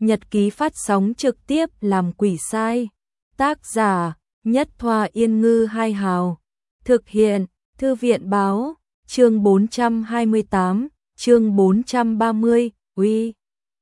nhật ký phát sóng trực tiếp làm quỷ sai. Tác giả, Nhất Thoa Yên Ngư Hai Hào. Thực hiện, Thư viện Báo. Chương 428, chương 430, uy.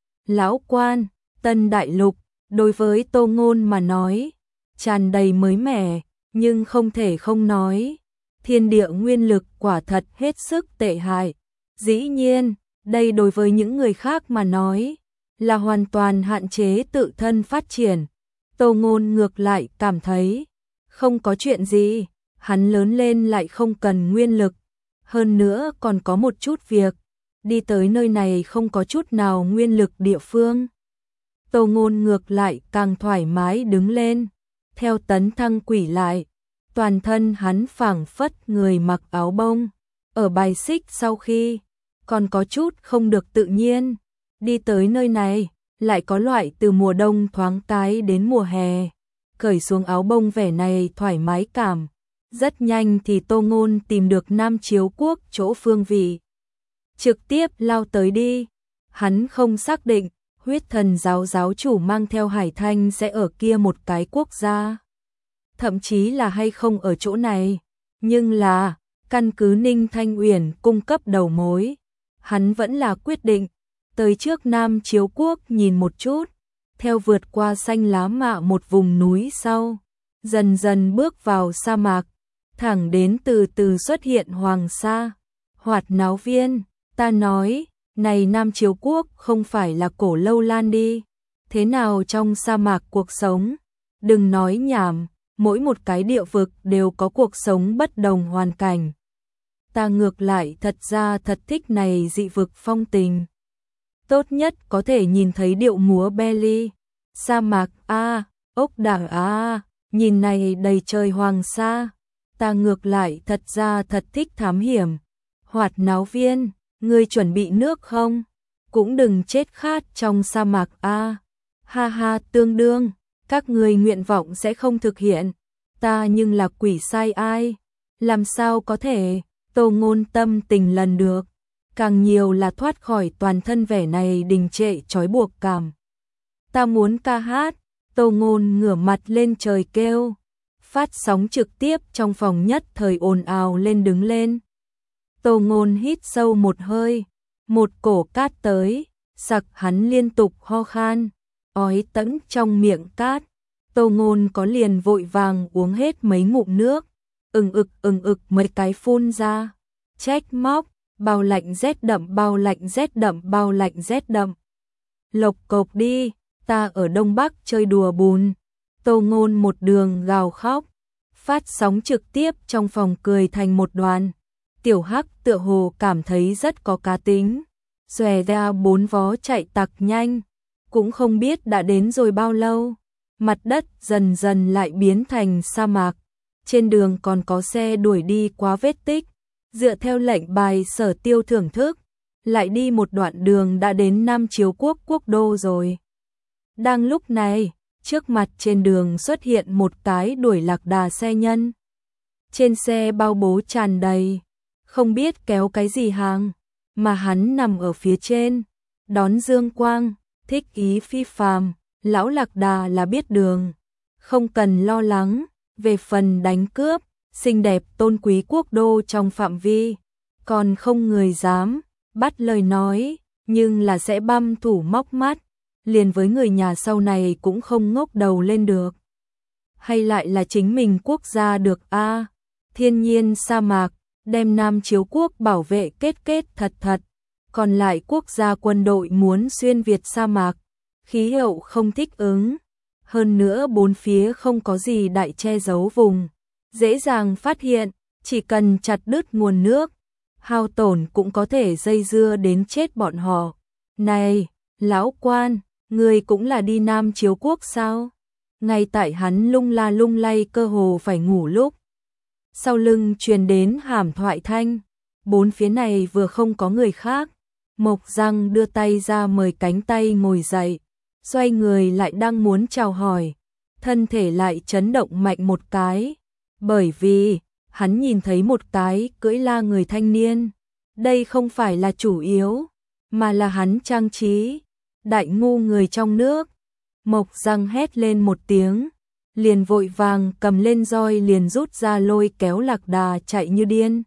Lão quan, Tân Đại Lục, đối với Tô Ngôn mà nói, tràn đầy mới mẻ, nhưng không thể không nói. Thiên địa nguyên lực quả thật hết sức tệ hại. Dĩ nhiên, đây đối với những người khác mà nói, là hoàn toàn hạn chế tự thân phát triển. Tô Ngôn ngược lại cảm thấy, không có chuyện gì, hắn lớn lên lại không cần nguyên lực. Hơn nữa còn có một chút việc, đi tới nơi này không có chút nào nguyên lực địa phương. Tô Ngôn ngược lại càng thoải mái đứng lên, theo tấn thăng quỷ lại, toàn thân hắn phảng phất người mặc áo bông, ở bài xích sau khi, còn có chút không được tự nhiên, đi tới nơi này, lại có loại từ mùa đông thoáng cái đến mùa hè, cởi xuống áo bông vẻ này thoải mái cảm. Rất nhanh thì Tô Ngôn tìm được Nam Chiếu Quốc chỗ phương vị. Trực tiếp lao tới đi. Hắn không xác định, huyết thần giáo giáo chủ mang theo Hải Thanh sẽ ở kia một cái quốc gia. Thậm chí là hay không ở chỗ này. Nhưng là, căn cứ Ninh Thanh Uyển cung cấp đầu mối. Hắn vẫn là quyết định, tới trước Nam Chiếu Quốc nhìn một chút. Theo vượt qua xanh lá mạ một vùng núi sau. Dần dần bước vào sa mạc. Thẳng đến từ từ xuất hiện Hoàng Sa, Hoạt Náo Viên. Ta nói, này Nam Chiếu Quốc không phải là Cổ Lâu Lan đi. Thế nào trong sa mạc cuộc sống? Đừng nói nhảm, mỗi một cái địa vực đều có cuộc sống bất đồng hoàn cảnh. Ta ngược lại thật ra thật thích này dị vực phong tình. Tốt nhất có thể nhìn thấy điệu múa Belly. Sa mạc a, ốc đảo a, nhìn này đầy trời Hoàng Sa. Ta ngược lại thật ra thật thích thám hiểm. Hoạt Náo Viên, ngươi chuẩn bị nước không? Cũng đừng chết khát trong sa mạc a. Ha ha, tương đương, các ngươi nguyện vọng sẽ không thực hiện. Ta nhưng là quỷ sai ai? Làm sao có thể? Tô Ngôn tâm tình lần được, càng nhiều là thoát khỏi toàn thân vẻ này đình trệ trói buộc cảm. Ta muốn ca hát. Tô Ngôn ngửa mặt lên trời kêu. Phát sóng trực tiếp trong phòng nhất thời ồn ào lên đứng lên. Tô Ngôn hít sâu một hơi, một cổ cát tới, sặc hắn liên tục ho khan, ói tẫn trong miệng cát. Tô Ngôn có liền vội vàng uống hết mấy ngụm nước, ừng ực mấy cái phun ra, trách móc, bao lạnh rét đậm, bao lạnh rét đậm, bao lạnh rét đậm. Lộc cộc đi, ta ở Đông Bắc chơi đùa bùn. Tô Ngôn một đường gào khóc. Phát sóng trực tiếp trong phòng cười thành một đoàn. Tiểu Hắc tựa hồ cảm thấy rất có cá tính, xòe ra bốn vó chạy tặc nhanh, cũng không biết đã đến rồi bao lâu. Mặt đất dần dần lại biến thành sa mạc, trên đường còn có xe đuổi đi quá vết tích. Dựa theo lệnh bài Sở Tiêu thưởng thức, lại đi một đoạn đường đã đến Nam Chiếu Quốc quốc đô rồi. Đang lúc này, trước mặt trên đường xuất hiện một cái đuổi lạc đà xe nhân. Trên xe bao bố tràn đầy, không biết kéo cái gì hàng, mà hắn nằm ở phía trên, đón dương quang, thích ý phi phàm. Lão lạc đà là biết đường, không cần lo lắng. Về phần đánh cướp, xinh đẹp tôn quý quốc đô trong phạm vi, còn không người dám bắt lời nói, nhưng là sẽ băm thủ móc mắt. Liền với người nhà sau này cũng không ngóc đầu lên được. Hay lại là chính mình quốc gia được a? Thiên nhiên sa mạc, đem Nam Chiếu Quốc bảo vệ kết thật thật. Còn lại quốc gia quân đội muốn xuyên Việt sa mạc, khí hậu không thích ứng. Hơn nữa bốn phía không có gì đại che giấu vùng, dễ dàng phát hiện, chỉ cần chặt đứt nguồn nước, hao tổn cũng có thể dây dưa đến chết bọn họ. Này, lão quan, người cũng là đi Nam Chiếu Quốc sao? Ngay tại hắn lung la lung lay cơ hồ phải ngủ lúc, sau lưng truyền đến hàm thoại thanh. Bốn phía này vừa không có người khác. Mộc Răng đưa tay ra mời cánh tay ngồi dậy, xoay người lại đang muốn chào hỏi, thân thể lại chấn động mạnh một cái, bởi vì hắn nhìn thấy một cái cưỡi la người thanh niên. Đây không phải là chủ yếu, mà là hắn trang trí. Đại ngu người trong nước. Mộc Răng hét lên một tiếng, liền vội vàng cầm lên roi liền rút ra lôi kéo Lạc Đà chạy như điên.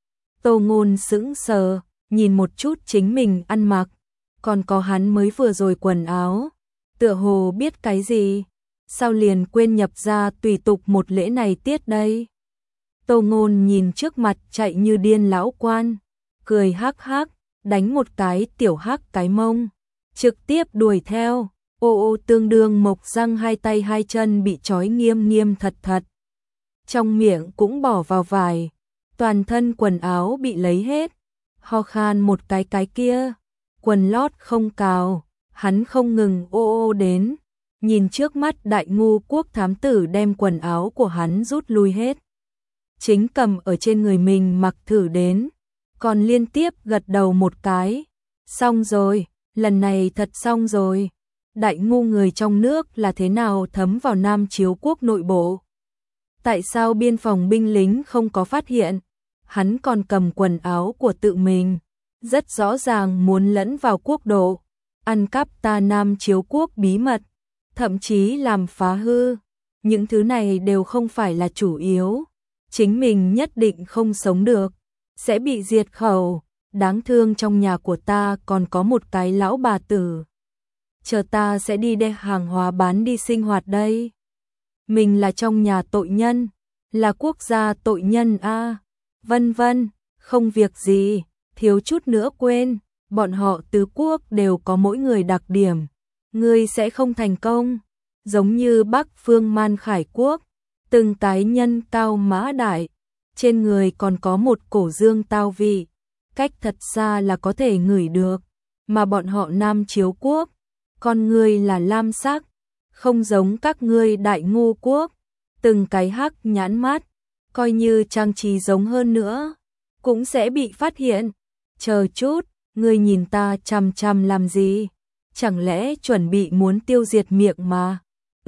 Tô Ngôn sững sờ, nhìn một chút chính mình ăn mặc, còn có hắn mới vừa rồi quần áo, tựa hồ biết cái gì, sao liền quên nhập ra tùy tục một lễ này tiết đây. Tô Ngôn nhìn trước mặt chạy như điên lão quan, cười hắc hắc, đánh một cái tiểu hắc cái mông, trực tiếp đuổi theo. Ô tương đương Mộc Răng hai tay hai chân bị trói nghiêm nghiêm thật thật. Trong miệng cũng bỏ vào vải, toàn thân quần áo bị lấy hết, ho khan một cái kia, quần lót không cào, hắn không ngừng ô đến, nhìn trước mắt đại ngu quốc thám tử đem quần áo của hắn rút lui hết. Chính cầm ở trên người mình mặc thử đến, còn liên tiếp gật đầu một cái, xong rồi, lần này thật xong rồi. Đại ngu người trong nước là thế nào thấm vào Nam Chiếu quốc nội bộ? Tại sao biên phòng binh lính không có phát hiện? Hắn còn cầm quần áo của tự mình, rất rõ ràng muốn lẫn vào quốc độ, ăn cắp ta Nam Chiếu quốc bí mật, thậm chí làm phá hư. Những thứ này đều không phải là chủ yếu, chính mình nhất định không sống được, sẽ bị diệt khẩu. Đáng thương trong nhà của ta còn có một cái lão bà tử. Chờ ta sẽ đi đem hàng hóa bán đi sinh hoạt đây. Mình là trong nhà tội nhân, là quốc gia tội nhân a, vân vân, không việc gì, thiếu chút nữa quên, bọn họ tứ quốc đều có mỗi người đặc điểm, ngươi sẽ không thành công, giống như Bắc Phương Man Khải quốc, từng cái nhân cao mã đại, trên người còn có một cổ dương tao vị, cách thật xa là có thể ngửi được, mà bọn họ Nam Chiếu quốc con ngươi là lam sắc, không giống các ngươi đại ngu quốc, từng cái hắc nhãn mắt, coi như trang trí giống hơn nữa, cũng sẽ bị phát hiện. Chờ chút, ngươi nhìn ta chằm chằm làm gì? Chẳng lẽ chuẩn bị muốn tiêu diệt miệng mà?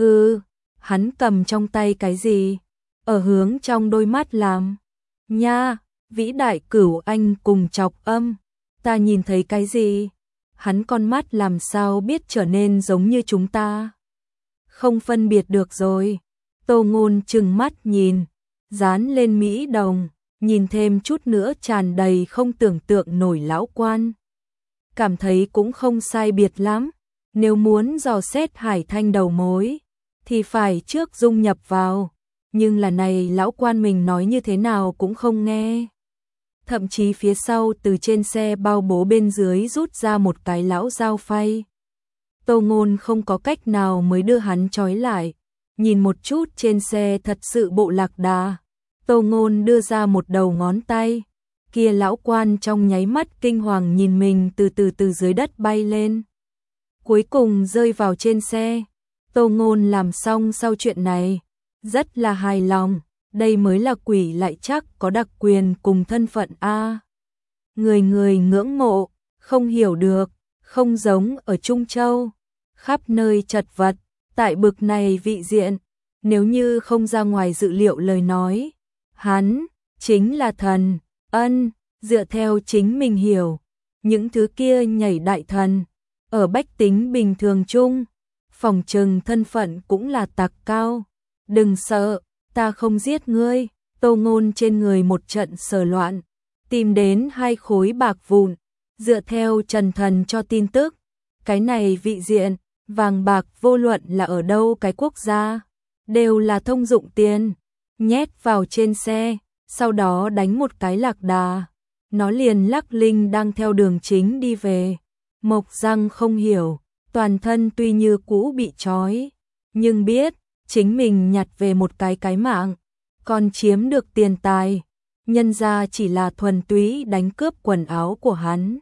Hắn cầm trong tay cái gì? Ở hướng trong đôi mắt làm. Nha, vĩ đại cửu anh cùng chọc âm, ta nhìn thấy cái gì? Hắn con mắt làm sao biết trở nên giống như chúng ta? Không phân biệt được rồi. Tô Ngôn trừng mắt nhìn, dán lên Mỹ đồng, nhìn thêm chút nữa tràn đầy không tưởng tượng nổi lão quan. Cảm thấy cũng không sai biệt lắm, nếu muốn dò xét Hải Thanh đầu mối, thì phải trước dung nhập vào, nhưng là này lão quan mình nói như thế nào cũng không nghe. Thậm chí phía sau từ trên xe bao bố bên dưới rút ra một cái lão dao phay. Tô Ngôn không có cách nào mới đưa hắn trói lại, nhìn một chút trên xe thật sự bộ Lạc Đà. Tô Ngôn đưa ra một đầu ngón tay, kia lão quan trong nháy mắt kinh hoàng nhìn mình từ dưới đất bay lên. Cuối cùng rơi vào trên xe, Tô Ngôn làm xong sau chuyện này, rất là hài lòng. Đây mới là quỷ lại chắc có đặc quyền cùng thân phận a. Người người ngưỡng mộ, không hiểu được, không giống ở Trung Châu, khắp nơi chật vật, tại bực này vị diện, nếu như không ra ngoài dự liệu lời nói, hắn chính là thần, dựa theo chính mình hiểu, những thứ kia nhảy đại thần, ở bách tính bình thường chung, phòng trừng thân phận cũng là tặc cao, đừng sợ. Ta không giết ngươi. Tô Ngôn trên người một trận sờ loạn, tìm đến 2 khối bạc vụn, dựa theo Trần Thần cho tin tức, cái này vị diện, vàng bạc vô luận là ở đâu cái quốc gia, đều là thông dụng tiền, nhét vào trên xe, sau đó đánh một cái Lạc Đà, nó liền lắc linh đang theo đường chính đi về. Mộc Răng không hiểu, toàn thân tuy như cũ bị trói, nhưng biết chính mình nhặt về một cái mạng, còn chiếm được tiền tài, nhân ra chỉ là thuần túy đánh cướp quần áo của hắn.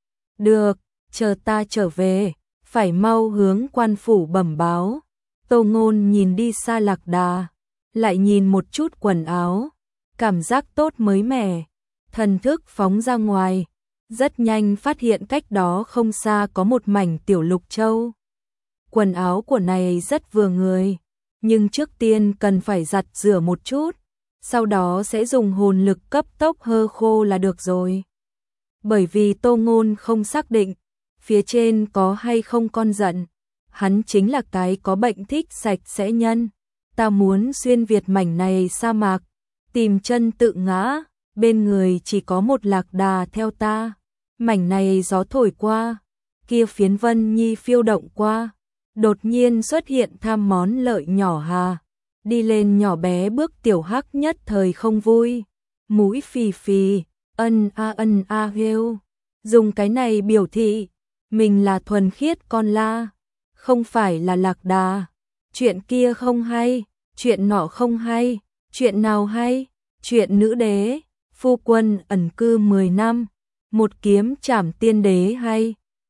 Được, chờ ta trở về, phải mau hướng quan phủ bẩm báo. Tô Ngôn nhìn đi xa Lạc Đà, lại nhìn một chút quần áo, cảm giác tốt mới mẻ, thần thức phóng ra ngoài, rất nhanh phát hiện cách đó không xa có một mảnh tiểu lục châu. Quần áo của này rất vừa người, nhưng trước tiên cần phải giặt rửa một chút, sau đó sẽ dùng hồn lực cấp tốc hơ khô là được rồi. Bởi vì Tô Ngôn không xác định, phía trên có hay không con giận, hắn chính là cái có bệnh thích sạch sẽ nhân. Ta muốn xuyên việt mảnh này sa mạc, tìm chân tự ngã, bên người chỉ có một lạc đà theo ta. Mảnh này gió thổi qua, kia phiến vân nhi phiêu động qua, đột nhiên xuất hiện tham món lợi nhỏ hà. Đi lên nhỏ bé bước tiểu hắc nhất thời không vui, mũi phì phì, ân a hêu, dùng cái này biểu thị mình là thuần khiết con la, không phải là lạc đà. Chuyện kia không hay, chuyện nọ không hay, chuyện nào hay? Chuyện nữ đế, phu quân ẩn cư 10 năm, một kiếm trảm tiên đế hay.